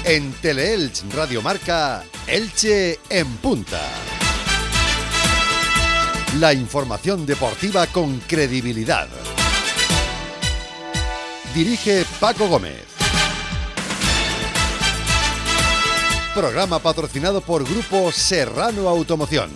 En Teleelch Radio Marca, Elche en Punta. La información deportiva con credibilidad. Dirige Paco Gómez. Programa patrocinado por Grupo Serrano Automoción.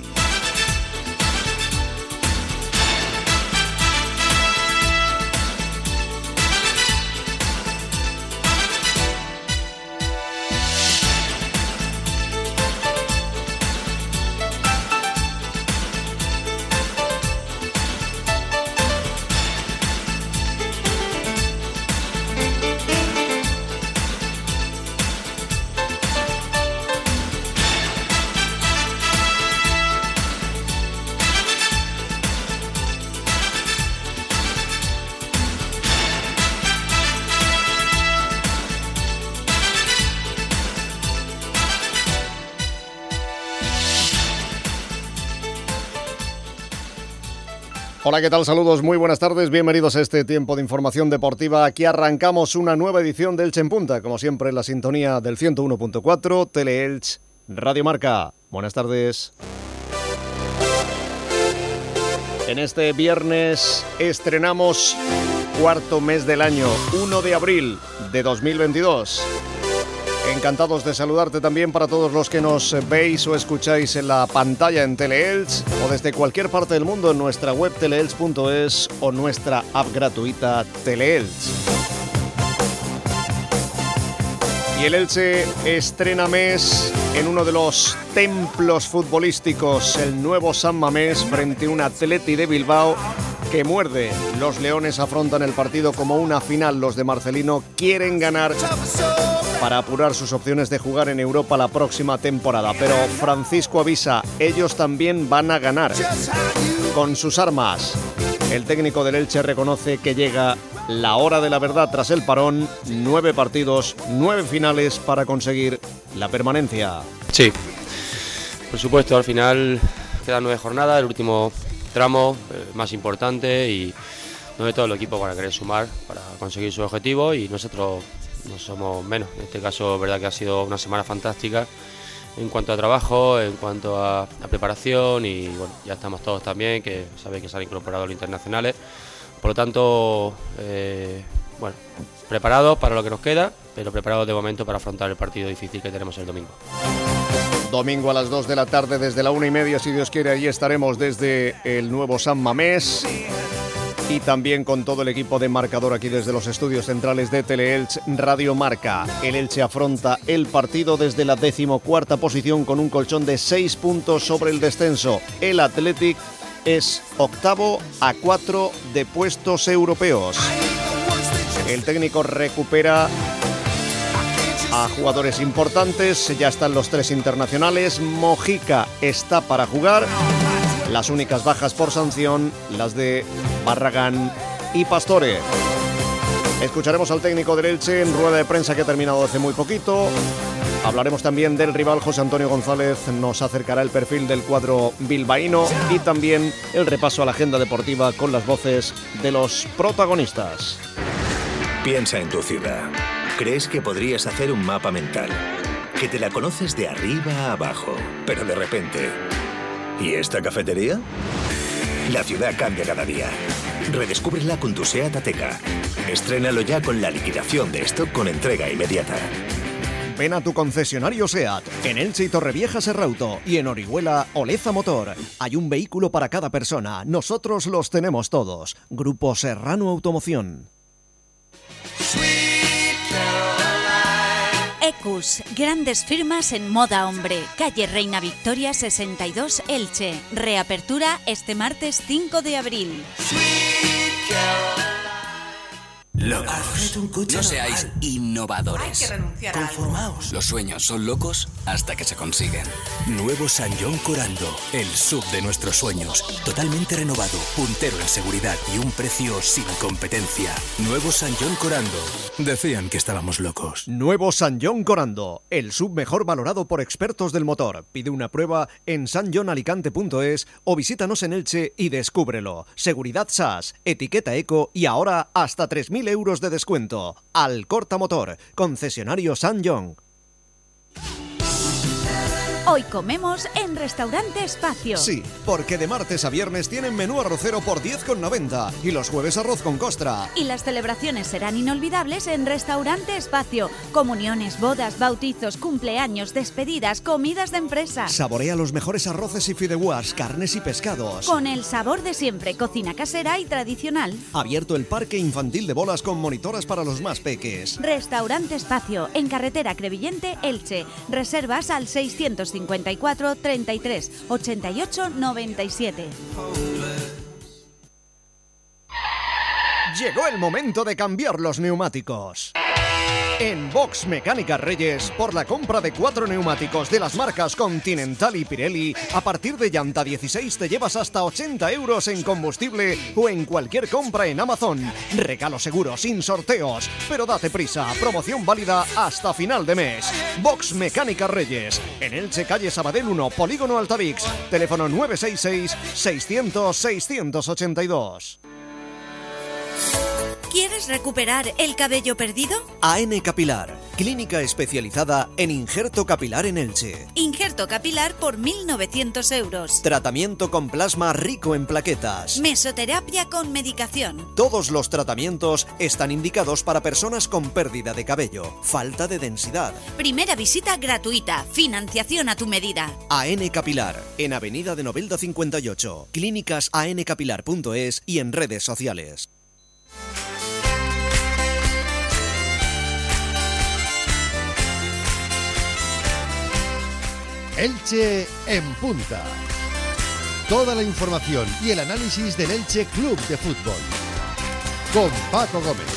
Hola, ¿qué tal? Saludos, muy buenas tardes, bienvenidos a este tiempo de información deportiva. Aquí arrancamos una nueva edición de Elche en Punta, como siempre en la sintonía del 101.4, Teleelch Radio Marca. Buenas tardes. En este viernes estrenamos cuarto mes del año, 1 de abril de 2022. Encantados de saludarte también para todos los que nos veis o escucháis en la pantalla en Teleelch o desde cualquier parte del mundo en nuestra web teleelch.es o nuestra app gratuita Teleelch. Y el Elche estrena mes en uno de los templos futbolísticos, el nuevo San Mamés, frente a un Atleti de Bilbao que muerde. Los leones afrontan el partido como una final. Los de Marcelino quieren ganar para apurar sus opciones de jugar en Europa la próxima temporada. Pero Francisco avisa, ellos también van a ganar con sus armas. El técnico del Elche reconoce que llega la hora de la verdad tras el parón. 9 partidos, 9 finales para conseguir la permanencia. Sí, por supuesto, al final quedan 9 jornadas, el último tramo más importante y donde todo el equipo van a querer sumar para conseguir su objetivo y nosotros no somos menos. En este caso, verdad que ha sido una semana fantástica en cuanto a trabajo, en cuanto a preparación y bueno, ya estamos todos también, que sabéis que se han incorporado los internacionales. Por lo tanto, bueno, preparados para lo que nos queda, pero preparados de momento para afrontar el partido difícil que tenemos el domingo. Domingo a las 2 de la tarde, desde la 1:30, si Dios quiere, allí estaremos desde el nuevo San Mamés. Y también con todo el equipo de marcador aquí desde los estudios centrales de Teleelch Radio Marca. El Elche afronta el partido desde la 14ª posición con un colchón de 6 puntos sobre el descenso. El Athletic es octavo a 4 de puestos europeos. El técnico recupera a jugadores importantes, ya están los 3 internacionales. Mojica está para jugar. Las únicas bajas por sanción, las de Barragán y Pastore. Escucharemos al técnico del Elche en rueda de prensa que ha terminado hace muy poquito. Hablaremos también del rival. José Antonio González nos acercará el perfil del cuadro bilbaíno y también el repaso a la agenda deportiva con las voces de los protagonistas. Piensa en tu ciudad. ¿Crees que podrías hacer un mapa mental? Que te la conoces de arriba a abajo, pero de repente... ¿Y esta cafetería? La ciudad cambia cada día. Redescúbrela con tu SEAT Ateca. Estrénalo ya con la liquidación de stock con entrega inmediata. Ven a tu concesionario SEAT, en Elche y Torrevieja Serrauto y en Orihuela Oleza Motor. Hay un vehículo para cada persona, nosotros los tenemos todos. Grupo Serrano Automoción. Ecus, grandes firmas en moda hombre, calle Reina Victoria 62 Elche. Reapertura este martes 5 de abril. Locos. No seáis innovadores. Hay que renunciar Conformaos. Los sueños son locos hasta que se consiguen. Nuevo San John Corando, el sub de nuestros sueños. Totalmente renovado, puntero en seguridad y un precio sin competencia. Nuevo San John Corando. Decían que estábamos locos. Nuevo San John Corando, el sub mejor valorado por expertos del motor. Pide una prueba en sanjonalicante.es o visítanos en Elche y descúbrelo. Seguridad SAS, etiqueta eco y ahora hasta 3.000 euros de descuento. Alcorta Motor, concesionario San John. Hoy comemos en Restaurante Espacio. Sí, porque de martes a viernes tienen menú arrocero por 10,90 y los jueves arroz con costra. Y las celebraciones serán inolvidables en Restaurante Espacio. Comuniones, bodas, bautizos, cumpleaños, despedidas, comidas de empresa. Saborea los mejores arroces y fideuás, carnes y pescados. Con el sabor de siempre, cocina casera y tradicional. Abierto el parque infantil de bolas con monitoras para los más peques. Restaurante Espacio, en carretera Crevillente, Elche. Reservas al 654 33 88 97. Llegó el momento de cambiar los neumáticos. En Box Mecánica Reyes, por la compra de 4 neumáticos de las marcas Continental y Pirelli, a partir de llanta 16 te llevas hasta 80 euros en combustible o en cualquier compra en Amazon. Regalo seguro, sin sorteos, pero date prisa, promoción válida hasta final de mes. Box Mecánica Reyes, en Elche, calle Sabadell 1, Polígono Altavix, teléfono 966 600 682. ¿Quieres recuperar el cabello perdido? AN Capilar, clínica especializada en injerto capilar en Elche. Injerto capilar por 1.900 euros. Tratamiento con plasma rico en plaquetas. Mesoterapia con medicación. Todos los tratamientos están indicados para personas con pérdida de cabello, falta de densidad. Primera visita gratuita, financiación a tu medida. AN Capilar, en Avenida de Novelda 58, clínicas ancapilar.es y en redes sociales. Elche en punta. Toda la información y el análisis del Elche Club de Fútbol. Con Paco Gómez.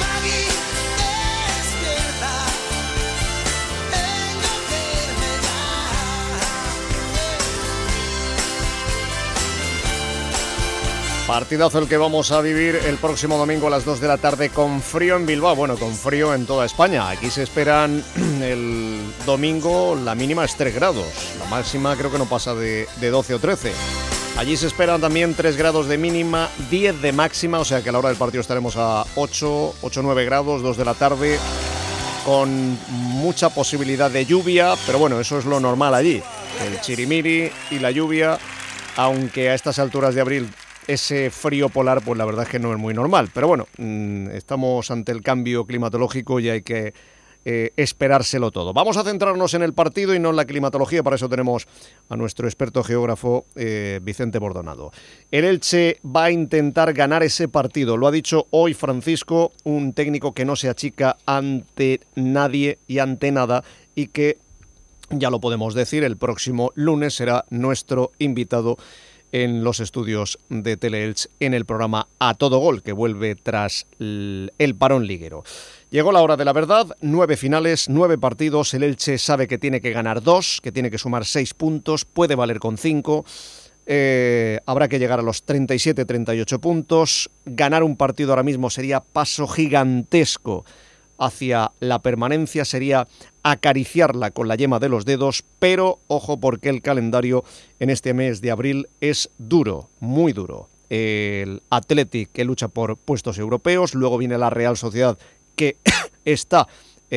Partidazo el que vamos a vivir el próximo domingo a las 2 de la tarde con frío en Bilbao, bueno, con frío en toda España. Aquí se esperan el domingo, la mínima es 3 grados, la máxima creo que no pasa de 12 o 13. Allí se esperan también 3 grados de mínima, 10 de máxima, o sea que a la hora del partido estaremos a 8 o 9 grados, 2 de la tarde, con mucha posibilidad de lluvia, pero bueno, eso es lo normal allí, el chirimiri y la lluvia, aunque a estas alturas de abril ese frío polar, pues la verdad es que no es muy normal. Pero bueno, estamos ante el cambio climatológico y hay que esperárselo todo. Vamos a centrarnos en el partido y no en la climatología. Para eso tenemos a nuestro experto geógrafo, Vicente Bordonado. El Elche va a intentar ganar ese partido. Lo ha dicho hoy Francisco, un técnico que no se achica ante nadie y ante nada y que, ya lo podemos decir, el próximo lunes será nuestro invitado en los estudios de Teleelch en el programa A Todo Gol, que vuelve tras el parón liguero. Llegó la hora de la verdad, 9 finales, 9 partidos, el Elche sabe que tiene que ganar 2, que tiene que sumar 6 puntos, puede valer con 5, habrá que llegar a los 37-38 puntos, ganar un partido ahora mismo sería paso gigantesco hacia la permanencia, sería acariciarla con la yema de los dedos, pero ojo porque el calendario en este mes de abril es duro, muy duro. El Athletic, que lucha por puestos europeos, luego viene la Real Sociedad, que está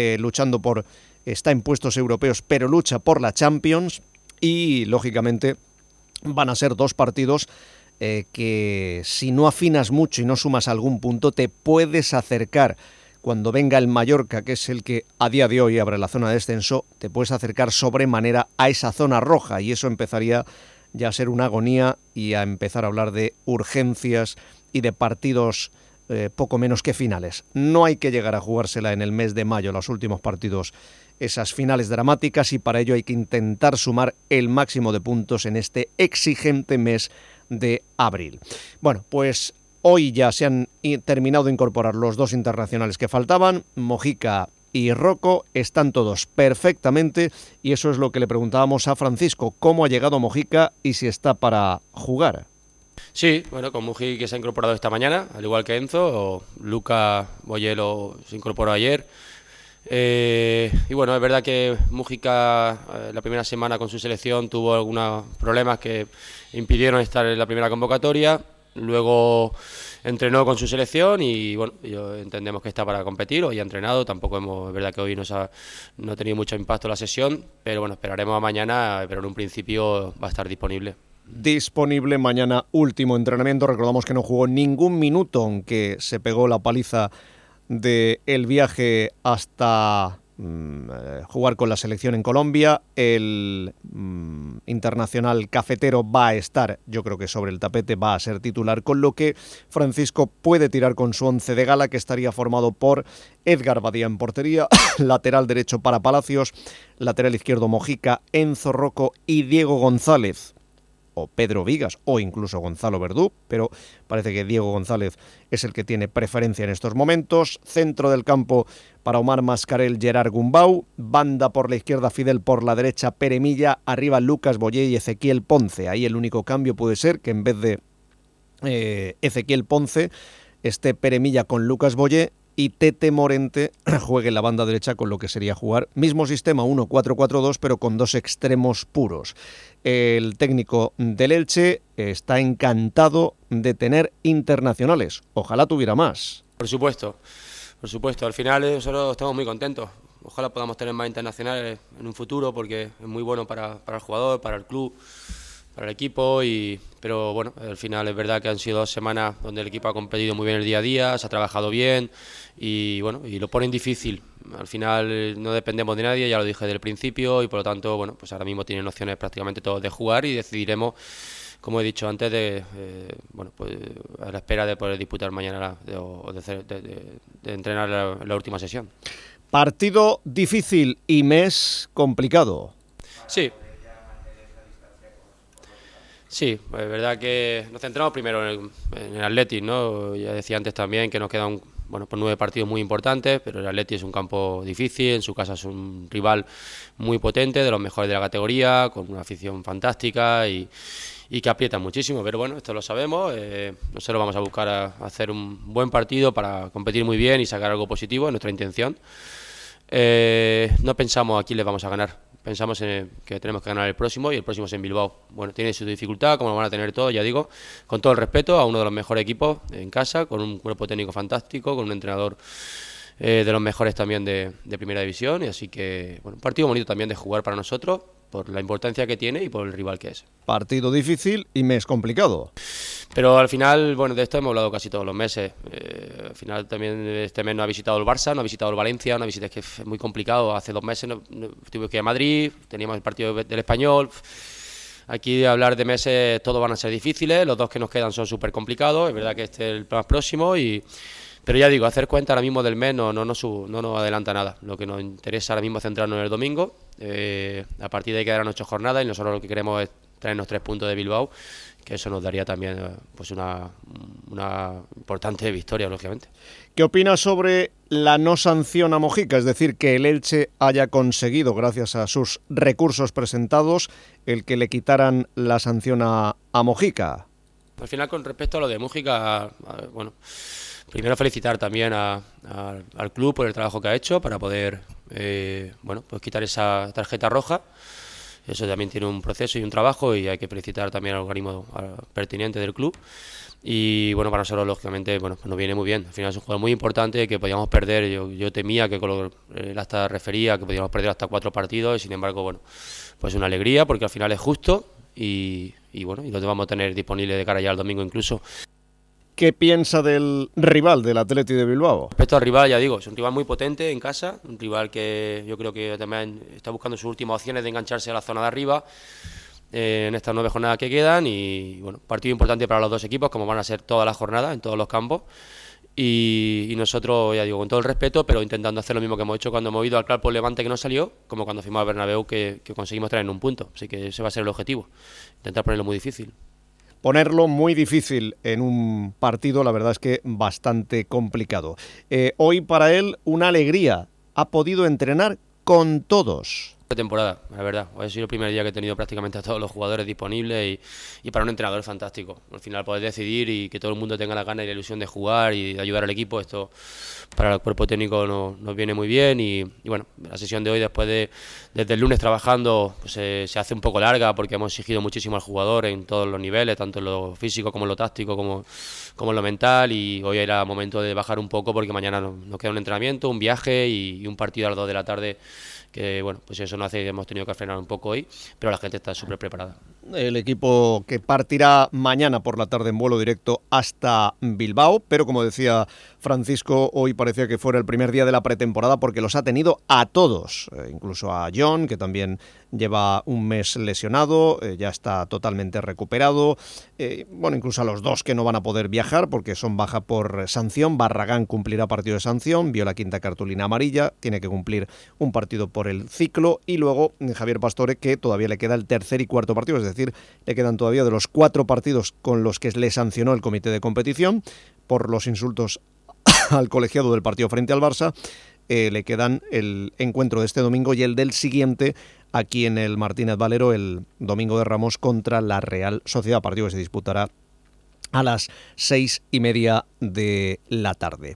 está en puestos europeos, pero lucha por la Champions, y lógicamente van a ser 2 partidos que si no afinas mucho y no sumas algún punto, te puedes acercar. Cuando venga el Mallorca, que es el que a día de hoy abre la zona de descenso, te puedes acercar sobremanera a esa zona roja y eso empezaría ya a ser una agonía y a empezar a hablar de urgencias y de partidos poco menos que finales. No hay que llegar a jugársela en el mes de mayo, los últimos partidos, esas finales dramáticas, y para ello hay que intentar sumar el máximo de puntos en este exigente mes de abril. Bueno, pues hoy ya se han terminado de incorporar los 2 internacionales que faltaban, Mojica y Rocco, están todos perfectamente y eso es lo que le preguntábamos a Francisco, cómo ha llegado Mojica y si está para jugar. Sí, bueno, con Mujica que se ha incorporado esta mañana, al igual que Enzo, o Luca Boyelo se incorporó ayer. Y bueno, es verdad que Mujica la primera semana con su selección tuvo algunos problemas que impidieron estar en la primera convocatoria. luego entrenó con su selección y bueno, entendemos que está para competir. Hoy ha entrenado, es verdad que hoy no ha tenido mucho impacto la sesión, pero bueno, esperaremos a mañana, pero en un principio va a estar disponible. Disponible mañana, último entrenamiento. Recordamos que no jugó ningún minuto, aunque se pegó la paliza del viaje hasta jugar con la selección en Colombia. El internacional cafetero va a estar, yo creo que sobre el tapete, va a ser titular, con lo que Francisco puede tirar con su once de gala, que estaría formado por Edgar Badía en portería, lateral derecho para Palacios, lateral izquierdo Mojica, Enzo Rocco y Diego González, o Pedro Vigas, o incluso Gonzalo Verdú, pero parece que Diego González es el que tiene preferencia en estos momentos. Centro del campo para Omar Mascarell, Gerard Gumbau, banda por la izquierda Fidel, por la derecha Pere Milla, arriba Lucas Boyé y Ezequiel Ponce. Ahí el único cambio puede ser que en vez de Ezequiel Ponce esté Pere Milla con Lucas Boyé y Tete Morente juegue en la banda derecha, con lo que sería jugar mismo sistema 1-4-4-2, pero con dos extremos puros. El técnico del Elche está encantado de tener internacionales. Ojalá tuviera más. Por supuesto. Al final nosotros estamos muy contentos. Ojalá podamos tener más internacionales en un futuro, porque es muy bueno para el jugador, para el club, para el equipo. Pero bueno, al final es verdad que han sido 2 semanas donde el equipo ha competido muy bien el día a día, se ha trabajado bien y bueno, y lo ponen difícil. Al final no dependemos de nadie, ya lo dije desde el principio, y por lo tanto, bueno, pues ahora mismo tienen opciones prácticamente todos de jugar y decidiremos, como he dicho antes, bueno, pues a la espera de poder disputar mañana o de entrenar la última sesión. Partido difícil y mes complicado. Sí, es verdad que nos centramos primero en el Athletic, ¿no? Ya decía antes también que nos quedan pues 9 partidos muy importantes, pero el Athletic es un campo difícil, en su casa es un rival muy potente, de los mejores de la categoría, con una afición fantástica y que aprieta muchísimo, pero bueno, esto lo sabemos. Nosotros vamos a buscar hacer un buen partido para competir muy bien y sacar algo positivo, es nuestra intención. No pensamos a quién le vamos a ganar. Pensamos en que tenemos que ganar el próximo, y el próximo es en Bilbao. Bueno, tiene su dificultad, como lo van a tener todos, ya digo, con todo el respeto a uno de los mejores equipos en casa, con un cuerpo técnico fantástico, con un entrenador de los mejores también de primera división, y así que, bueno, un partido bonito también de jugar para nosotros, por la importancia que tiene y por el rival que es. Partido difícil y mes complicado. Pero al final, bueno, de esto hemos hablado casi todos los meses. Al final también este mes no ha visitado el Barça, no ha visitado el Valencia, una visita que es muy complicado. Hace 2 meses tuvimos que ir a Madrid, teníamos el partido del Español. Aquí hablar de meses todos van a ser difíciles, los 2 que nos quedan son súper complicados, es verdad que este es el más próximo pero ya digo, hacer cuenta ahora mismo del mes no nos adelanta nada. Lo que nos interesa ahora mismo es centrarnos en el domingo. A partir de ahí quedarán 8 jornadas y nosotros lo que queremos es traernos 3 puntos de Bilbao, que eso nos daría también pues una importante victoria, lógicamente. ¿Qué opinas sobre la no sanción a Mojica? Es decir, que el Elche haya conseguido, gracias a sus recursos presentados, el que le quitaran la sanción a Mojica. Al final, con respecto a lo de Mojica, bueno, primero felicitar también al club por el trabajo que ha hecho para poder bueno, pues quitar esa tarjeta roja. Eso también tiene un proceso y un trabajo, y hay que felicitar también al organismo pertinente del club. Y bueno, para nosotros lógicamente bueno, pues nos viene muy bien. Al final es un juego muy importante que podíamos perder. Yo temía que con él hasta refería que podíamos perder hasta 4 partidos, y sin embargo, bueno, pues una alegría, porque al final es justo y bueno, y lo vamos a tener disponible de cara ya al domingo incluso. ¿Qué piensa del rival, del Athletic de Bilbao? Respecto al rival, ya digo, es un rival muy potente en casa, un rival que yo creo que también está buscando sus últimas opciones de engancharse a la zona de arriba en estas 9 jornadas que quedan, y bueno, partido importante para los 2 equipos, como van a ser todas las jornadas en todos los campos, y nosotros, ya digo, con todo el respeto, pero intentando hacer lo mismo que hemos hecho cuando hemos ido al Clarpo Levante, que no salió, como cuando fuimos al Bernabéu, que conseguimos traer en un punto. Así que ese va a ser el objetivo, intentar ponerlo muy difícil. Ponerlo muy difícil en un partido, la verdad es que bastante complicado. Hoy para él una alegría, ha podido entrenar con todos. Temporada, la verdad. Hoy ha sido el primer día que he tenido prácticamente a todos los jugadores disponibles y para un entrenador es fantástico. Al final poder decidir y que todo el mundo tenga la gana y la ilusión de jugar y de ayudar al equipo, esto para el cuerpo técnico nos viene muy bien y bueno, la sesión de hoy desde el lunes trabajando pues, se hace un poco larga porque hemos exigido muchísimo al jugador en todos los niveles, tanto en lo físico como en lo táctico como en lo mental, y hoy era momento de bajar un poco porque mañana nos queda un entrenamiento, un viaje y un partido a las 2 de la tarde que bueno, pues eso nos hace que hemos tenido que frenar un poco hoy, pero la gente está súper preparada. El equipo que partirá mañana por la tarde en vuelo directo hasta Bilbao, pero como decía Francisco, hoy parecía que fuera el primer día de la pretemporada porque los ha tenido a todos, incluso a John, que también lleva un mes lesionado, ya está totalmente recuperado, bueno, incluso a los dos que no van a poder viajar porque son baja por sanción. Barragán cumplirá partido de sanción, vio la quinta cartulina amarilla, tiene que cumplir un partido por el ciclo, y luego Javier Pastore, que todavía le queda el tercer y cuarto partido, es decir, le quedan todavía de los 4 partidos con los que le sancionó el comité de competición por los insultos al colegiado del partido frente al Barça. Le quedan el encuentro de este domingo y el del siguiente aquí en el Martínez Valero el domingo de Ramos contra la Real Sociedad, partido que se disputará a las 6:30 de la tarde.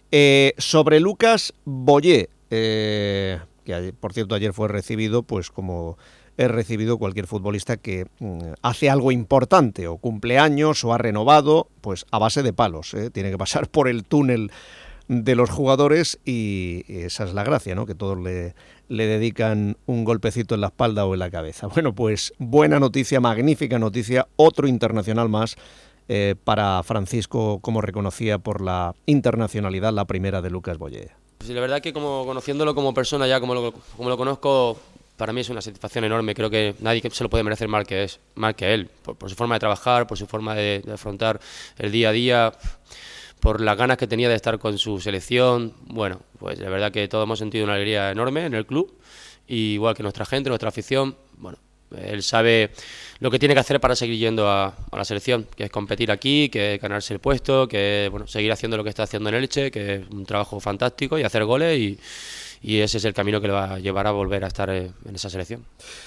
Sobre Lucas Boyé, que por cierto ayer fue recibido pues como he recibido cualquier futbolista que hace algo importante o cumpleaños o ha renovado, pues a base de palos, tiene que pasar por el túnel de los jugadores y esa es la gracia, ¿no? Que todos le dedican un golpecito en la espalda o en la cabeza. Bueno, pues buena noticia, magnífica noticia, otro internacional más para Francisco, como reconocía por la internacionalidad la primera de Lucas Boyé. Sí, la verdad que como conociéndolo como persona ya, como lo conozco, para mí es una satisfacción enorme. Creo que nadie se lo puede merecer más que él, por su forma de trabajar, por su forma de afrontar el día a día, por las ganas que tenía de estar con su selección. Bueno, pues la verdad que todos hemos sentido una alegría enorme en el club, y igual que nuestra gente, nuestra afición. Bueno, él sabe lo que tiene que hacer para seguir yendo a la selección, que es competir aquí, que es ganarse el puesto, que bueno, seguir haciendo lo que está haciendo en Elche, que es un trabajo fantástico, y hacer goles, y ese es el camino que le va a llevar a volver a estar en esa selección.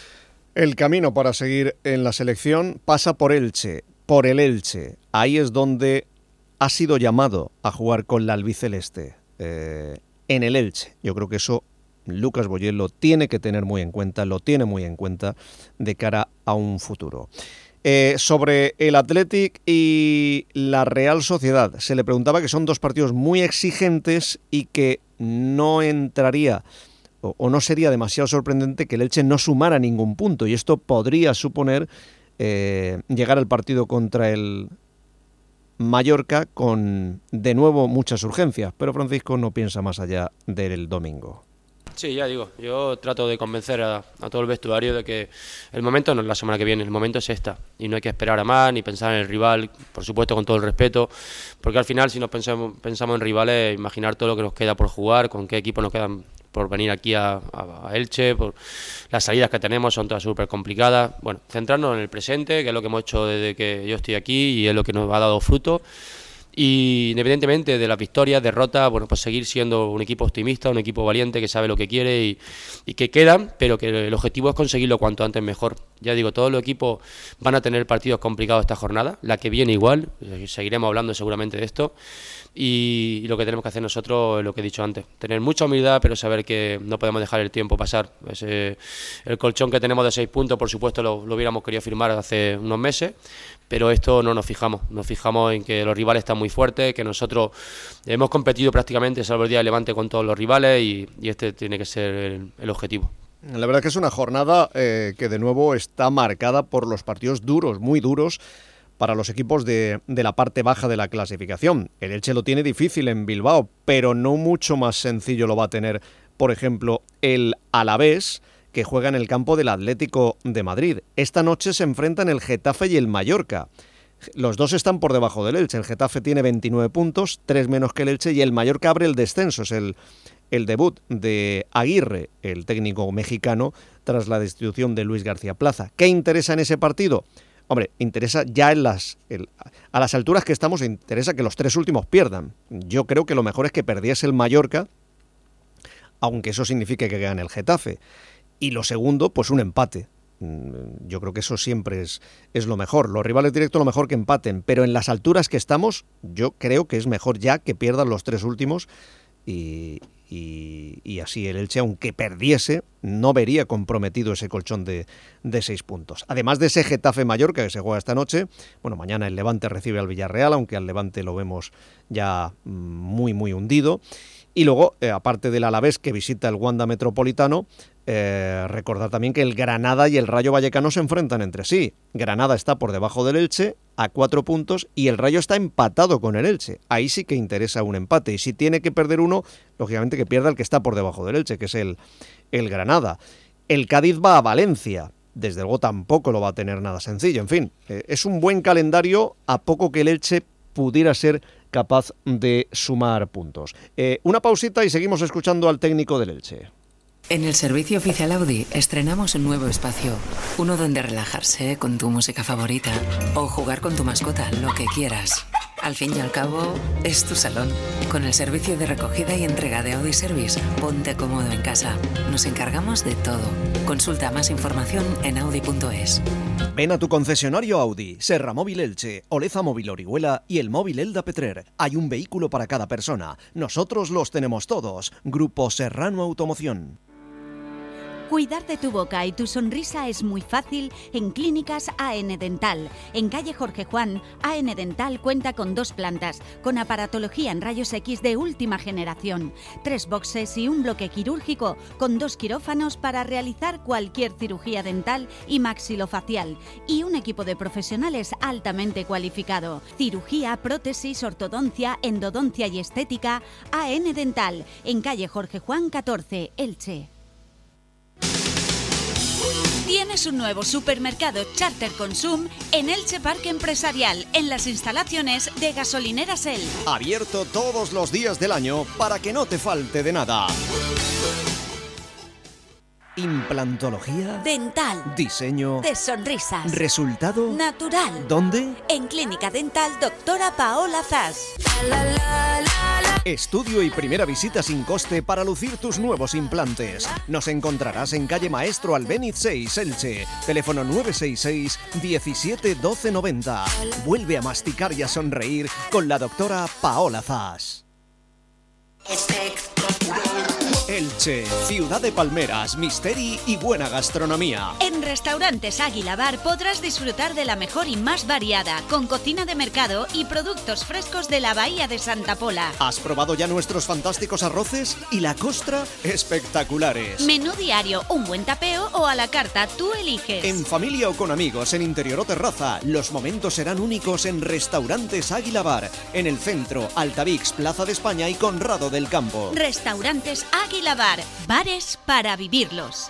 El camino para seguir en la selección pasa por Elche, por el Elche. Ahí es donde ha sido llamado a jugar con la albiceleste, en el Elche. Yo creo que eso Lucas Boyé lo tiene que tener muy en cuenta, lo tiene muy en cuenta de cara a un futuro. Sobre el Athletic y la Real Sociedad, se le preguntaba que son 2 partidos muy exigentes y que no entraría o no sería demasiado sorprendente que el Elche no sumara ningún punto, y esto podría suponer llegar al partido contra el Mallorca con de nuevo muchas urgencias, pero Francisco no piensa más allá del domingo. Sí, ya digo, yo trato de convencer a todo el vestuario de que el momento no es la semana que viene, el momento es esta, y no hay que esperar a más ni pensar en el rival, por supuesto con todo el respeto, porque al final si nos pensamos en rivales, imaginar todo lo que nos queda por jugar, con qué equipo nos quedan por venir aquí a Elche, por las salidas que tenemos son todas súper complicadas. Bueno, centrarnos en el presente, que es lo que hemos hecho desde que yo estoy aquí y es lo que nos ha dado fruto. Y independientemente de las victorias, derrotas, bueno, pues seguir siendo un equipo optimista, un equipo valiente que sabe lo que quiere y que quedan, pero que el objetivo es conseguirlo cuanto antes mejor. Ya digo, todos los equipos van a tener partidos complicados esta jornada, la que viene igual, seguiremos hablando seguramente de esto, y lo que tenemos que hacer nosotros es lo que he dicho antes, tener mucha humildad, pero saber que no podemos dejar el tiempo pasar. El colchón que tenemos de 6 puntos, por supuesto, lo hubiéramos querido firmar hace unos meses, pero esto no nos fijamos en que los rivales están muy fuertes, que nosotros hemos competido prácticamente, salvo el día de Levante, con todos los rivales, y este tiene que ser el objetivo. La verdad que es una jornada que de nuevo está marcada por los partidos duros, muy duros, para los equipos de la parte baja de la clasificación. El Elche lo tiene difícil en Bilbao, pero no mucho más sencillo lo va a tener, por ejemplo, el Alavés, que juega en el campo del Atlético de Madrid. Esta noche se enfrentan el Getafe y el Mallorca. Los dos están por debajo del Elche. El Getafe tiene 29 puntos, 3 menos que el Elche, y el Mallorca abre el descenso. Es el debut de Aguirre, el técnico mexicano, tras la destitución de Luis García Plaza. ¿Qué interesa en ese partido? Hombre, interesa ya a las alturas que estamos, interesa que los 3 últimos pierdan. Yo creo que lo mejor es que perdiese el Mallorca, aunque eso signifique que gane el Getafe. Y lo segundo, pues un empate. Yo creo que eso siempre es lo mejor. Los rivales directos lo mejor que empaten, pero en las alturas que estamos, yo creo que es mejor ya que pierdan los 3 últimos y así el Elche, aunque perdiese, no vería comprometido ese colchón de 6 puntos. Además de ese Getafe-Mallorca que se juega esta noche, bueno, mañana el Levante recibe al Villarreal, aunque al Levante lo vemos ya muy, muy hundido. Y luego, aparte del Alavés que visita el Wanda Metropolitano, recordar también que el Granada y el Rayo Vallecano se enfrentan entre sí. Granada está por debajo del Elche a 4 puntos y el Rayo está empatado con el Elche. Ahí sí que interesa un empate, y si tiene que perder uno, lógicamente que pierda el que está por debajo del Elche, que es el Granada. El Cádiz va a Valencia, desde luego tampoco lo va a tener nada sencillo. En fin, es un buen calendario a poco que el Elche pudiera ser capaz de sumar puntos. Una pausita y seguimos escuchando al técnico del Elche. En el servicio oficial Audi estrenamos un nuevo espacio, uno donde relajarse con tu música favorita o jugar con tu mascota, lo que quieras. Al fin y al cabo, es tu salón. Con el servicio de recogida y entrega de Audi Service, ponte cómodo en casa. Nos encargamos de todo. Consulta más información en audi.es. Ven a tu concesionario Audi, Serra Móvil Elche, Oleza Móvil Orihuela y el Móvil Elda Petrer. Hay un vehículo para cada persona. Nosotros los tenemos todos. Grupo Serrano Automoción. Cuidar de tu boca y tu sonrisa es muy fácil en Clínicas AN Dental. En calle Jorge Juan, AN Dental cuenta con 2 plantas, con aparatología en rayos X de última generación, 3 boxes y un bloque quirúrgico, con 2 quirófanos para realizar cualquier cirugía dental y maxilofacial, y un equipo de profesionales altamente cualificado. Cirugía, prótesis, ortodoncia, endodoncia y estética, AN Dental, en calle Jorge Juan 14, Elche. Tienes un nuevo supermercado Charter Consum en Elche Parque Empresarial, en las instalaciones de Gasolineras El. Abierto todos los días del año para que no te falte de nada. Implantología. Dental. Diseño. De sonrisas. Resultado. Natural. ¿Dónde? En Clínica Dental Doctora Paola Zas. Estudio y primera visita sin coste para lucir tus nuevos implantes. Nos encontrarás en calle Maestro Albéniz 6, Elche. Teléfono 966 17 12 90. Vuelve a masticar y a sonreír con la doctora Paola Zas. Elche, ciudad de palmeras, misteri y buena gastronomía. En Restaurantes Águila Bar podrás disfrutar de la mejor y más variada, con cocina de mercado y productos frescos de la Bahía de Santa Pola. ¿Has probado ya nuestros fantásticos arroces? Y la costra, espectaculares. Menú diario, un buen tapeo o a la carta, tú eliges. En familia o con amigos, en interior o terraza, los momentos serán únicos en Restaurantes Águila Bar, en el centro, Altavix, Plaza de España y Conrado del Campo. Restaurantes Águila Bar, bares para vivirlos.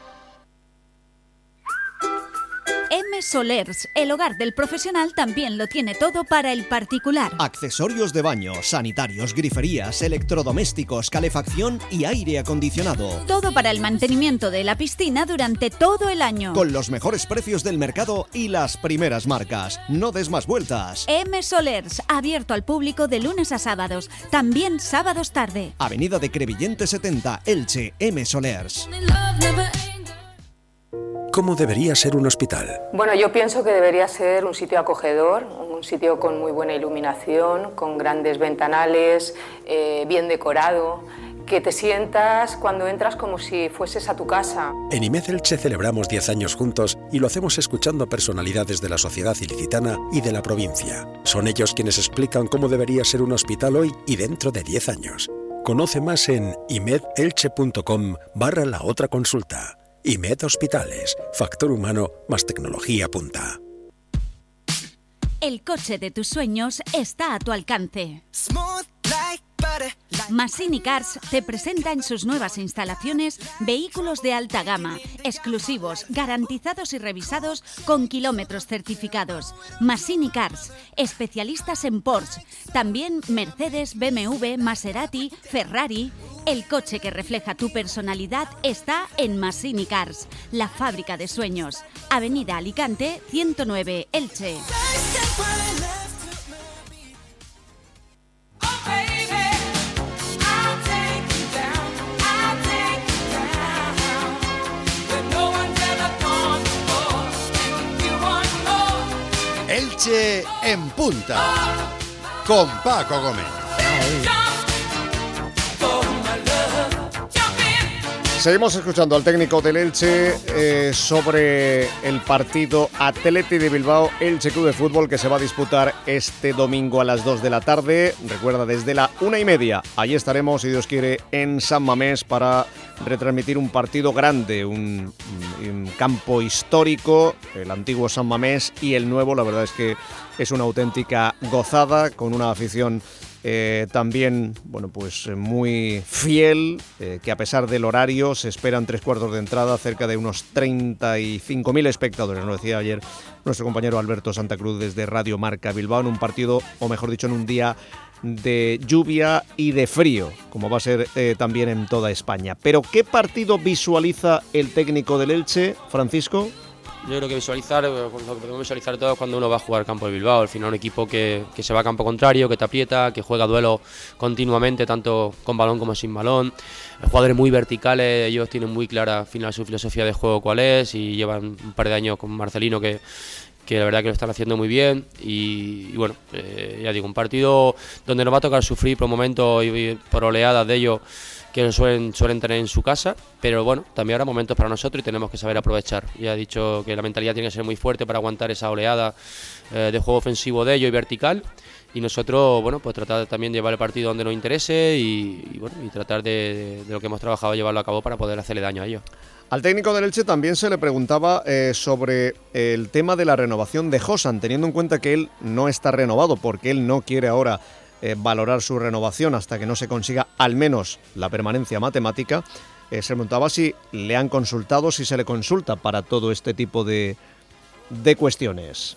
M Solers, el hogar del profesional, también lo tiene todo para el particular. Accesorios de baño, sanitarios, griferías, electrodomésticos, calefacción y aire acondicionado. Todo para el mantenimiento de la piscina durante todo el año. Con los mejores precios del mercado y las primeras marcas. No des más vueltas. M Solers, abierto al público de lunes a sábados, también sábados tarde. Avenida de Crevillente 70, Elche, M Solers. ¿Cómo debería ser un hospital? Bueno, yo pienso que debería ser un sitio acogedor, un sitio con muy buena iluminación, con grandes ventanales, bien decorado, que te sientas cuando entras como si fueses a tu casa. En IMED Elche celebramos 10 años juntos y lo hacemos escuchando a personalidades de la sociedad ilicitana y de la provincia. Son ellos quienes explican cómo debería ser un hospital hoy y dentro de 10 años. Conoce más en imedelche.com/la otra consulta. IMED Hospitales, factor humano más tecnología punta. El coche de tus sueños está a tu alcance. Massini Cars te presenta en sus nuevas instalaciones vehículos de alta gama, exclusivos, garantizados y revisados con kilómetros certificados. Massini Cars, especialistas en Porsche, también Mercedes, BMW, Maserati, Ferrari. El coche que refleja tu personalidad está en Massini Cars, la fábrica de sueños. Avenida Alicante, 109, Elche. Elche en punta, con Paco Gómez. Seguimos escuchando al técnico del Elche sobre el partido Athletic de Bilbao Elche Club de Fútbol, que se va a disputar este domingo a las 2 de la tarde. Recuerda, desde la 1:30. Allí estaremos, si Dios quiere, en San Mamés para retransmitir un partido grande, un campo histórico, el antiguo San Mamés y el nuevo. La verdad es que es una auténtica gozada, con una afición también, bueno, pues muy fiel, que a pesar del horario se esperan 3/4 de entrada, cerca de unos 35.000 espectadores, nos decía ayer nuestro compañero Alberto Santa Cruz desde Radio Marca Bilbao, en un partido, o mejor dicho, en un día de lluvia y de frío, como va a ser también en toda España. Pero ¿qué partido visualiza el técnico del Elche, Francisco? Yo creo que visualizar, lo que podemos visualizar todo es cuando uno va a jugar al campo de Bilbao. Al final un equipo que se va a campo contrario, que te aprieta, que juega duelos continuamente, tanto con balón como sin balón. Jugadores muy verticales, ellos tienen muy clara al final su filosofía de juego cuál es, y llevan un par de años con Marcelino que la verdad que lo están haciendo muy bien. Y bueno, ya digo, un partido donde nos va a tocar sufrir por momentos y por oleadas de ellos que suelen tener en su casa, pero bueno, también habrá momentos para nosotros y tenemos que saber aprovechar. Ya he dicho que la mentalidad tiene que ser muy fuerte para aguantar esa oleada de juego ofensivo de ellos y vertical, y nosotros, bueno, pues tratar también de llevar el partido donde nos interese y bueno, y tratar de lo que hemos trabajado llevarlo a cabo para poder hacerle daño a ellos. Al técnico del Elche también se le preguntaba sobre el tema de la renovación de Josan, teniendo en cuenta que él no está renovado, porque él no quiere ahora valorar su renovación hasta que no se consiga al menos la permanencia matemática. Se preguntaba si le han consultado, si se le consulta para todo este tipo de cuestiones.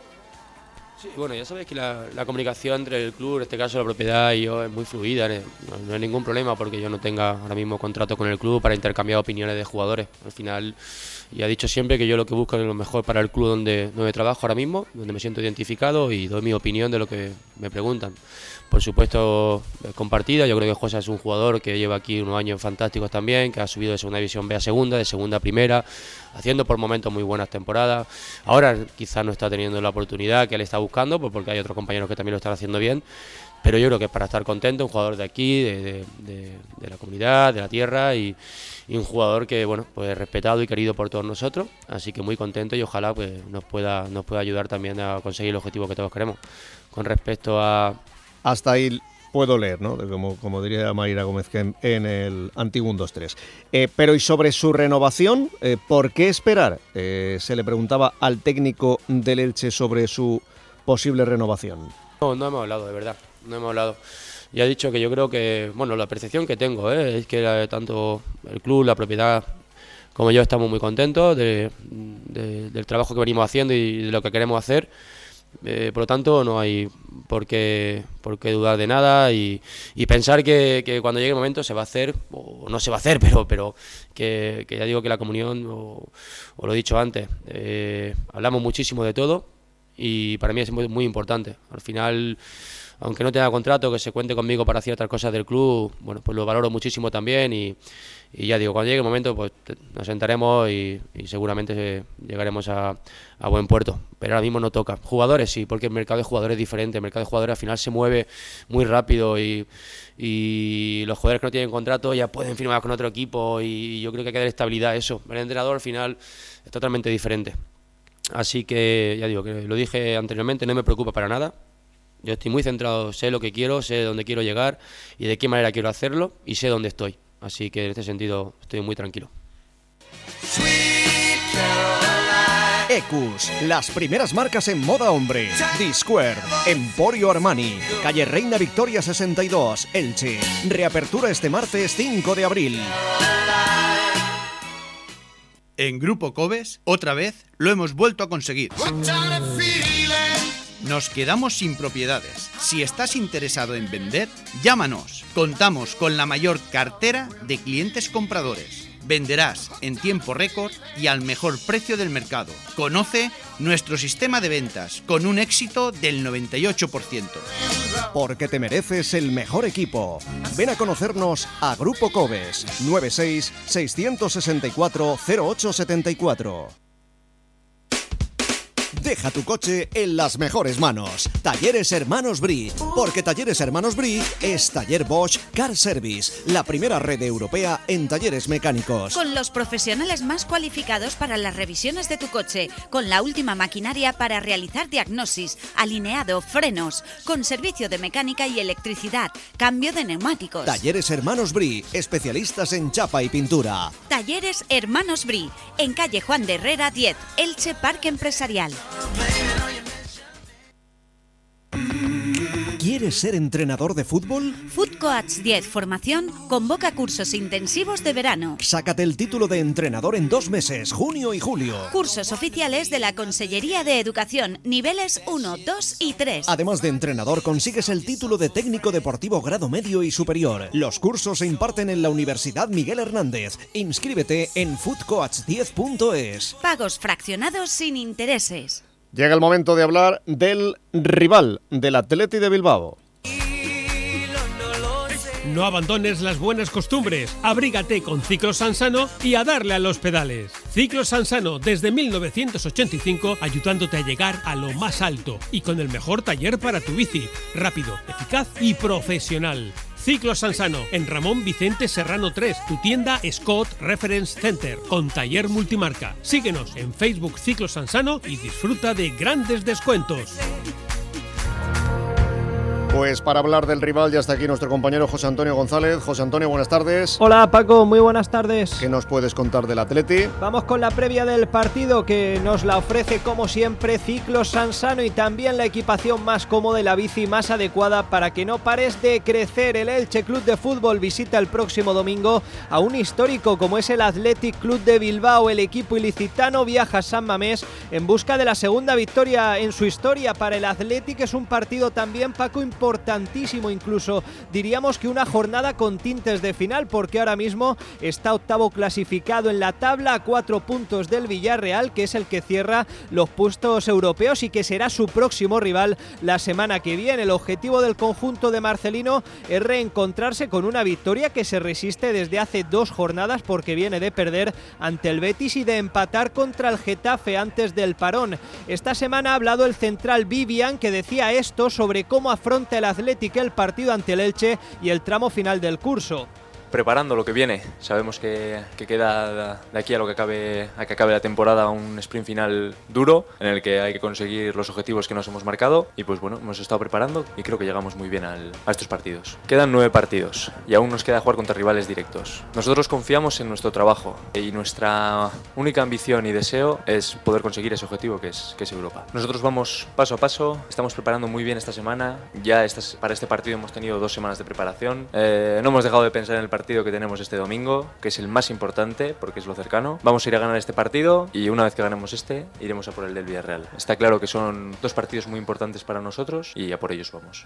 Sí, bueno, ya sabéis que la comunicación entre el club, en este caso la propiedad y yo, es muy fluida, no hay ningún problema porque yo no tenga ahora mismo contrato con el club para intercambiar opiniones de jugadores. Al final, ya he dicho siempre que yo lo que busco es lo mejor para el club donde trabajo ahora mismo, donde me siento identificado, y doy mi opinión de lo que me preguntan. Por supuesto, compartida. Yo creo que José es un jugador que lleva aquí unos años fantásticos también, que ha subido de segunda división B a segunda, de segunda a primera, haciendo por momentos muy buenas temporadas. Ahora quizás no está teniendo la oportunidad que él está buscando, porque hay otros compañeros que también lo están haciendo bien, pero yo creo que es para estar contento, un jugador de aquí, de la comunidad, de la tierra, y un jugador que, bueno, pues respetado y querido por todos nosotros, así que muy contento, y ojalá pues nos pueda ayudar también a conseguir el objetivo que todos queremos. Con respecto a... Hasta ahí puedo leer, ¿no? Como diría Mayra Gómez en el antiguo 1-2-3. Pero y sobre su renovación, ¿por qué esperar? Se le preguntaba al técnico del Elche sobre su posible renovación. No hemos hablado, de verdad, no hemos hablado. Ya he dicho que yo creo que, bueno, la percepción que tengo es que tanto el club, la propiedad, como yo estamos muy contentos del trabajo que venimos haciendo y de lo que queremos hacer. Por lo tanto, no hay por qué dudar de nada y pensar que cuando llegue el momento se va a hacer, o no se va a hacer, pero que ya digo que la comunión, o lo he dicho antes, hablamos muchísimo de todo, y para mí es muy, muy importante. Al final, aunque no tenga contrato, que se cuente conmigo para ciertas cosas del club, bueno, pues lo valoro muchísimo también, y ya digo, cuando llegue el momento pues nos sentaremos y seguramente llegaremos a buen puerto, pero ahora mismo no toca. Jugadores sí, porque el mercado de jugadores es diferente, el mercado de jugadores al final se mueve muy rápido, y los jugadores que no tienen contrato ya pueden firmar con otro equipo, y yo creo que hay que dar estabilidad a eso. El entrenador al final es totalmente diferente, así que ya digo, que lo dije anteriormente, no me preocupa para nada. Yo estoy muy centrado, sé lo que quiero, sé dónde quiero llegar y de qué manera quiero hacerlo, y sé dónde estoy. Así que en este sentido estoy muy tranquilo. Ecus, las primeras marcas en moda hombre. Discord, Emporio Armani, calle Reina Victoria 62, Elche. Reapertura este martes 5 de abril. En Grupo Cobes, otra vez, lo hemos vuelto a conseguir. Nos quedamos sin propiedades. Si estás interesado en vender, llámanos. Contamos con la mayor cartera de clientes compradores. Venderás en tiempo récord y al mejor precio del mercado. Conoce nuestro sistema de ventas con un éxito del 98%. Porque te mereces el mejor equipo. Ven a conocernos a Grupo Cobes, 96 664 0874. Deja tu coche en las mejores manos. Talleres Hermanos Brie, porque Talleres Hermanos Brie es Taller Bosch Car Service, la primera red europea en talleres mecánicos. Con los profesionales más cualificados para las revisiones de tu coche, con la última maquinaria para realizar diagnosis, alineado, frenos, con servicio de mecánica y electricidad, cambio de neumáticos. Talleres Hermanos Brie, especialistas en chapa y pintura. Talleres Hermanos Brie, en calle Juan de Herrera 10, Elche Parque Empresarial. ¿Quieres ser entrenador de fútbol? Footcoach 10 Formación convoca cursos intensivos de verano. Sácate el título de entrenador en 2 meses, junio y julio. Cursos oficiales de la Consellería de Educación, niveles 1, 2 y 3. Además de entrenador, consigues el título de técnico deportivo grado medio y superior. Los cursos se imparten en la Universidad Miguel Hernández. Inscríbete en footcoach10.es. Pagos fraccionados sin intereses. Llega el momento de hablar del rival, del Athletic de Bilbao. No abandones las buenas costumbres, abrígate con Ciclos Sansano y a darle a los pedales. Ciclos Sansano desde 1985 ayudándote a llegar a lo más alto y con el mejor taller para tu bici, rápido, eficaz y profesional. Ciclos Sansano, en Ramón Vicente Serrano 3, tu tienda Scott Reference Center, con taller multimarca. Síguenos en Facebook Ciclos Sansano y disfruta de grandes descuentos. Pues para hablar del rival ya está aquí nuestro compañero José Antonio González. José Antonio, buenas tardes. Hola Paco, muy buenas tardes. ¿Qué nos puedes contar del Athletic? Vamos con la previa del partido que nos la ofrece como siempre Ciclos Sansano y también la equipación más cómoda y la bici más adecuada para que no pares de crecer. El Elche Club de Fútbol visita el próximo domingo a un histórico como es el Athletic Club de Bilbao. El equipo ilicitano viaja a San Mamés en busca de la segunda victoria en su historia. Para el Athletic es un partido también, Paco, importantísimo, incluso diríamos que una jornada con tintes de final, porque ahora mismo está octavo clasificado en la tabla a 4 puntos del Villarreal, que es el que cierra los puestos europeos y que será su próximo rival la semana que viene. El objetivo del conjunto de Marcelino es reencontrarse con una victoria que se resiste desde hace 2 jornadas porque viene de perder ante el Betis y de empatar contra el Getafe antes del parón. Esta semana ha hablado el central Vivian, que decía esto sobre cómo afronta el Athletic el partido ante el Elche y el tramo final del curso. Preparando lo que viene, sabemos que queda de aquí a lo que acabe la temporada un sprint final duro en el que hay que conseguir los objetivos que nos hemos marcado y pues bueno, hemos estado preparando y creo que llegamos muy bien a estos partidos. Quedan 9 partidos y aún nos queda jugar contra rivales directos. Nosotros confiamos en nuestro trabajo y nuestra única ambición y deseo es poder conseguir ese objetivo que es Europa. Nosotros vamos paso a paso, estamos preparando muy bien esta semana, para este partido hemos tenido 2 semanas de preparación, no hemos dejado de pensar en el partido que tenemos este domingo, que es el más importante porque es lo cercano. Vamos a ir a ganar este partido y una vez que ganemos iremos a por el del Villarreal. Está claro que son 2 partidos muy importantes para nosotros y a por ellos vamos.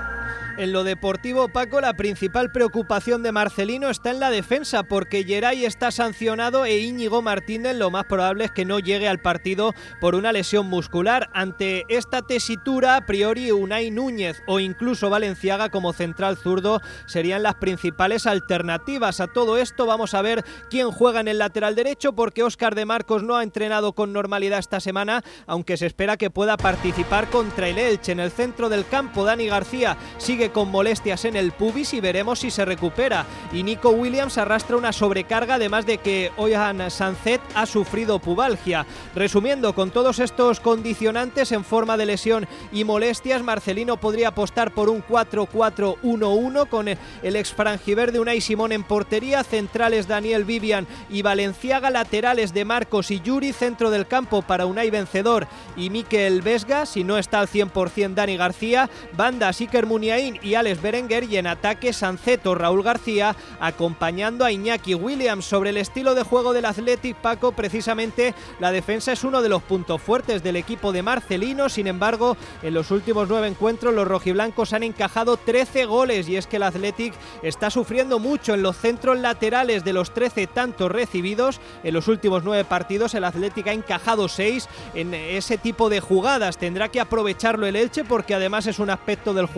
En lo deportivo, Paco, la principal preocupación de Marcelino está en la defensa, porque Geray está sancionado e Íñigo Martínez lo más probable es que no llegue al partido por una lesión muscular. Ante esta tesitura, a priori Unai Núñez o incluso Valenciaga como central zurdo serían las principales alternativas. A todo esto vamos a ver quién juega en el lateral derecho, porque Óscar de Marcos no ha entrenado con normalidad esta semana, aunque se espera que pueda participar contra el Elche. En el centro del campo, Dani García sigue con molestias en el pubis y veremos si se recupera, y Nico Williams arrastra una sobrecarga, además de que Oyan Sancet ha sufrido pubalgia. Resumiendo, con todos estos condicionantes en forma de lesión y molestias, Marcelino podría apostar por un 4-4-1-1 con el ex franjiverde Unai Simón en portería, centrales Daniel Vivian y Valenciaga, laterales de Marcos y Yuri, centro del campo para Unai Vencedor y Mikel Vesga, si no está al 100% Dani García, bandas Iker Muniain y Alex Berenguer, y en ataque Sanceto, Raúl García acompañando a Iñaki Williams. Sobre el estilo de juego del Athletic, Paco, precisamente la defensa es uno de los puntos fuertes del equipo de Marcelino. Sin embargo, en los últimos 9 encuentros los rojiblancos han encajado 13 goles y es que el Athletic está sufriendo mucho en los centros laterales. De los 13 tantos recibidos en los últimos 9 partidos, el Athletic ha encajado 6 en ese tipo de jugadas. Tendrá que aprovecharlo el Elche, porque además es un aspecto del juego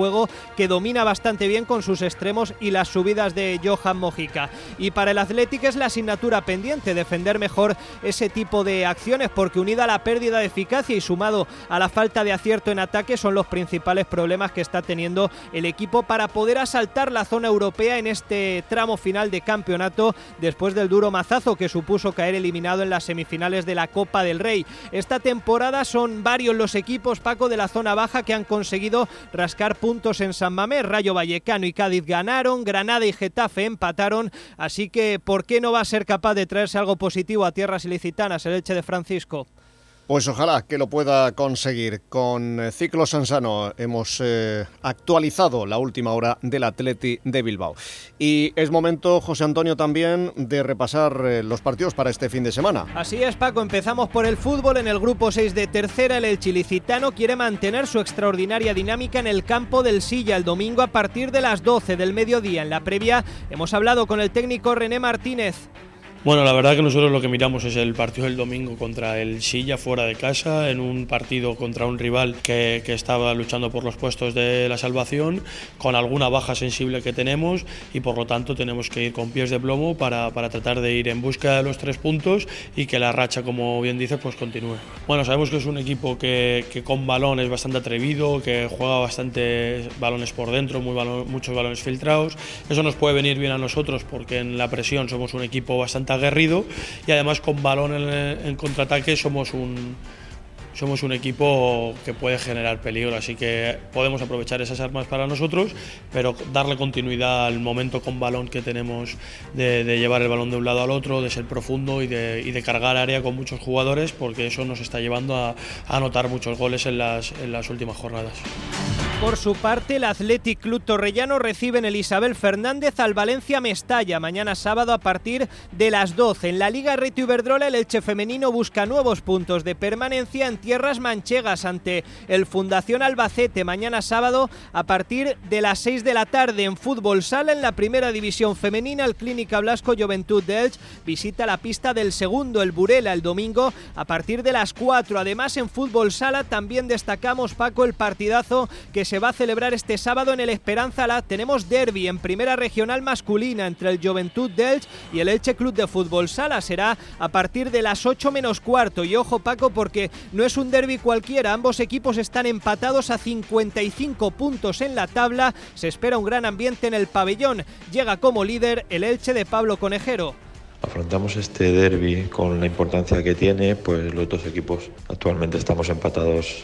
que domina bastante bien con sus extremos y las subidas de Johan Mojica. Y para el Athletic es la asignatura pendiente, defender mejor ese tipo de acciones, porque unida a la pérdida de eficacia y sumado a la falta de acierto en ataque son los principales problemas que está teniendo el equipo para poder asaltar la zona europea en este tramo final de campeonato, después del duro mazazo que supuso caer eliminado en las semifinales de la Copa del Rey. Esta temporada son varios los equipos, Paco, de la zona baja que han conseguido rascar puntos en San Mamés. Rayo Vallecano y Cádiz ganaron, Granada y Getafe empataron, así que ¿por qué no va a ser capaz de traerse algo positivo a tierras ilicitanas el Elche de Francisco? Pues ojalá que lo pueda conseguir. Con Ciclos Sansano hemos actualizado la última hora del Athletic de Bilbao. Y es momento, José Antonio, también de repasar los partidos para este fin de semana. Así es, Paco, empezamos por el fútbol. En el grupo 6 de tercera, el Elche ilicitano quiere mantener su extraordinaria dinámica en el campo del Silla el domingo a partir de las 12 del mediodía. En la previa hemos hablado con el técnico René Martínez. Bueno, la verdad que nosotros lo que miramos es el partido del domingo contra el Silla fuera de casa, en un partido contra un rival que estaba luchando por los puestos de la salvación, con alguna baja sensible que tenemos, y por lo tanto tenemos que ir con pies de plomo para tratar de ir en busca de los 3 puntos y que la racha, como bien dices, pues continúe. Bueno, sabemos que es un equipo que con balón es bastante atrevido, que juega bastante balones por dentro, muchos balones filtrados. Eso nos puede venir bien a nosotros porque en la presión somos un equipo bastante aguerrido, y además con balón en contraataque somos un equipo que puede generar peligro, así que podemos aprovechar esas armas para nosotros, pero darle continuidad al momento con balón que tenemos de llevar el balón de un lado al otro, de ser profundo y de cargar área con muchos jugadores, porque eso nos está llevando a anotar muchos goles en las últimas jornadas. Por su parte, el Athletic Club Torrellano recibe en el Isabel Fernández al Valencia Mestalla mañana sábado a partir de las 12. En la Liga Reto Iberdrola, el Elche femenino busca nuevos puntos de permanencia en tierras manchegas ante el Fundación Albacete mañana sábado a partir de las 6 de la tarde. En fútbol sala, en la primera división femenina, el Clínica Blasco Joventut de Elche visita la pista del segundo, el Burela, el domingo a partir de las 4. Además, en fútbol sala también destacamos, Paco, el partidazo que se va a celebrar este sábado en el Esperanza La. Tenemos derbi en primera regional masculina entre el Joventut de Elche y el Elche Club de Fútbol Sala. Será a partir de las 8 menos cuarto. Y ojo, Paco, porque no es un derbi cualquiera. Ambos equipos están empatados a 55 puntos en la tabla. Se espera un gran ambiente en el pabellón. Llega como líder el Elche de Pablo Conejero. Afrontamos este derbi con la importancia que tiene, pues los dos equipos actualmente estamos empatados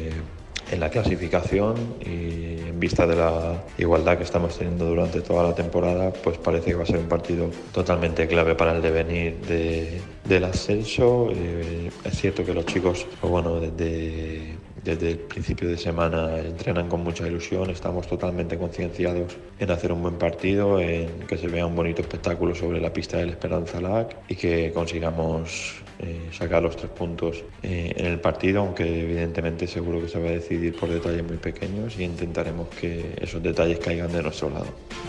en la clasificación, y en vista de la igualdad que estamos teniendo durante toda la temporada, pues parece que va a ser un partido totalmente clave para el devenir del ascenso. Es cierto que los chicos, pues bueno, desde el principio de semana entrenan con mucha ilusión, estamos totalmente concienciados en hacer un buen partido, en que se vea un bonito espectáculo sobre la pista del Esperanza Lac y que consigamos sacar los 3 puntos en el partido, aunque evidentemente seguro que se va a decidir por detalles muy pequeños, y intentaremos que esos detalles caigan de nuestro lado.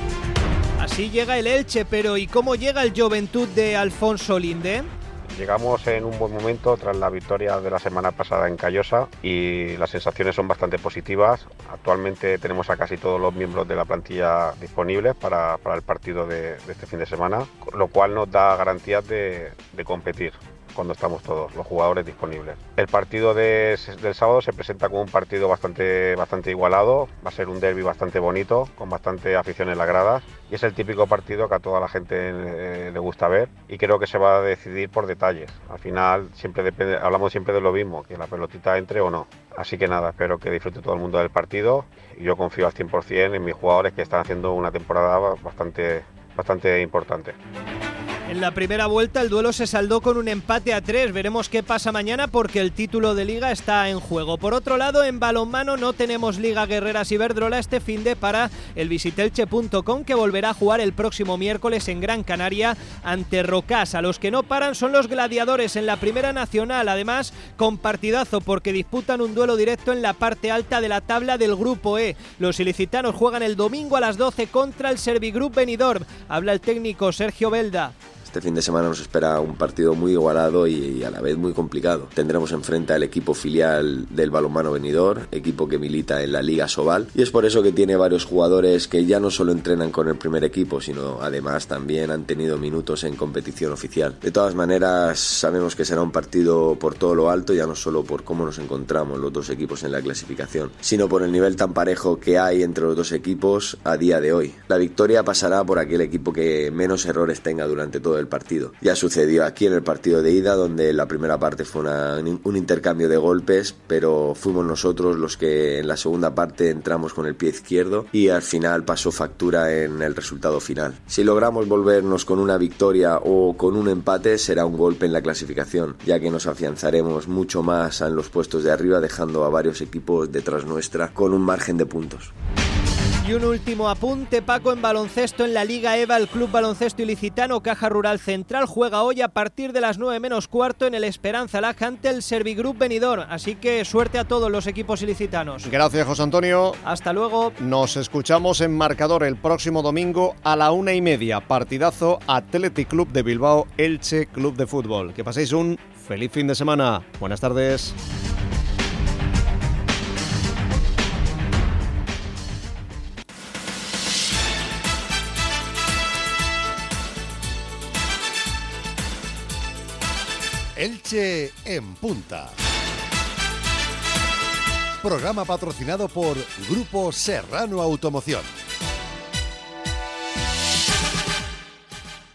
Así llega el Elche, pero ¿y cómo llega el Joventut de Alfonso Linde? Llegamos en un buen momento tras la victoria de la semana pasada en Callosa, y las sensaciones son bastante positivas. Actualmente tenemos a casi todos los miembros de la plantilla disponibles para el partido de este fin de semana, lo cual nos da garantías de competir cuando estamos todos los jugadores disponibles. El partido del sábado se presenta como un partido bastante igualado, va a ser un derbi bastante bonito, con bastante afición en las gradas, y es el típico partido que a toda la gente le gusta ver, y creo que se va a decidir por detalles. Al final hablamos siempre de lo mismo, que la pelotita entre o no. Así que nada, espero que disfrute todo el mundo del partido, y yo confío al 100% en mis jugadores, que están haciendo una temporada bastante importante. En la primera vuelta el duelo se saldó con un empate a 3. Veremos qué pasa mañana, porque el título de Liga está en juego. Por otro lado, en balonmano no tenemos Liga Guerreras Iberdrola este finde para el visitelche.com, que volverá a jugar el próximo miércoles en Gran Canaria ante Rocasa. Los que no paran son los Gladiadores en la Primera Nacional, además con partidazo, porque disputan un duelo directo en la parte alta de la tabla del Grupo E. Los ilicitanos juegan el domingo a las 12 contra el Servigroup Benidorm. Habla el técnico Sergio Belda. Este fin de semana nos espera un partido muy igualado y a la vez muy complicado. Tendremos enfrente al equipo filial del balonmano Benidorm, equipo que milita en la Liga Sobal, y es por eso que tiene varios jugadores que ya no solo entrenan con el primer equipo, sino además también han tenido minutos en competición oficial. De todas maneras, sabemos que será un partido por todo lo alto, ya no solo por cómo nos encontramos los dos equipos en la clasificación, sino por el nivel tan parejo que hay entre los dos equipos a día de hoy. La victoria pasará por aquel equipo que menos errores tenga durante todo el partido. Ya sucedió aquí en el partido de ida, donde la primera parte fue un intercambio de golpes, pero fuimos nosotros los que en la segunda parte entramos con el pie izquierdo y al final pasó factura en el resultado final. Si logramos volvernos con una victoria o con un empate, será un golpe en la clasificación, ya que nos afianzaremos mucho más en los puestos de arriba, dejando a varios equipos detrás nuestra con un margen de puntos. Y un último apunte, Paco, en baloncesto en la Liga EVA, el Club Baloncesto Ilicitano Caja Rural Central juega hoy a partir de las 9 menos cuarto en el Esperanza Lag ante el Servigroup Benidorm, así que suerte a todos los equipos ilicitanos. Gracias, José Antonio. Hasta luego. Nos escuchamos en Marcador el próximo domingo a la 1:30, partidazo Athletic Club de Bilbao, Elche Club de Fútbol. Que paséis un feliz fin de semana. Buenas tardes. Elche en Punta. Programa patrocinado por Grupo Serrano Automoción.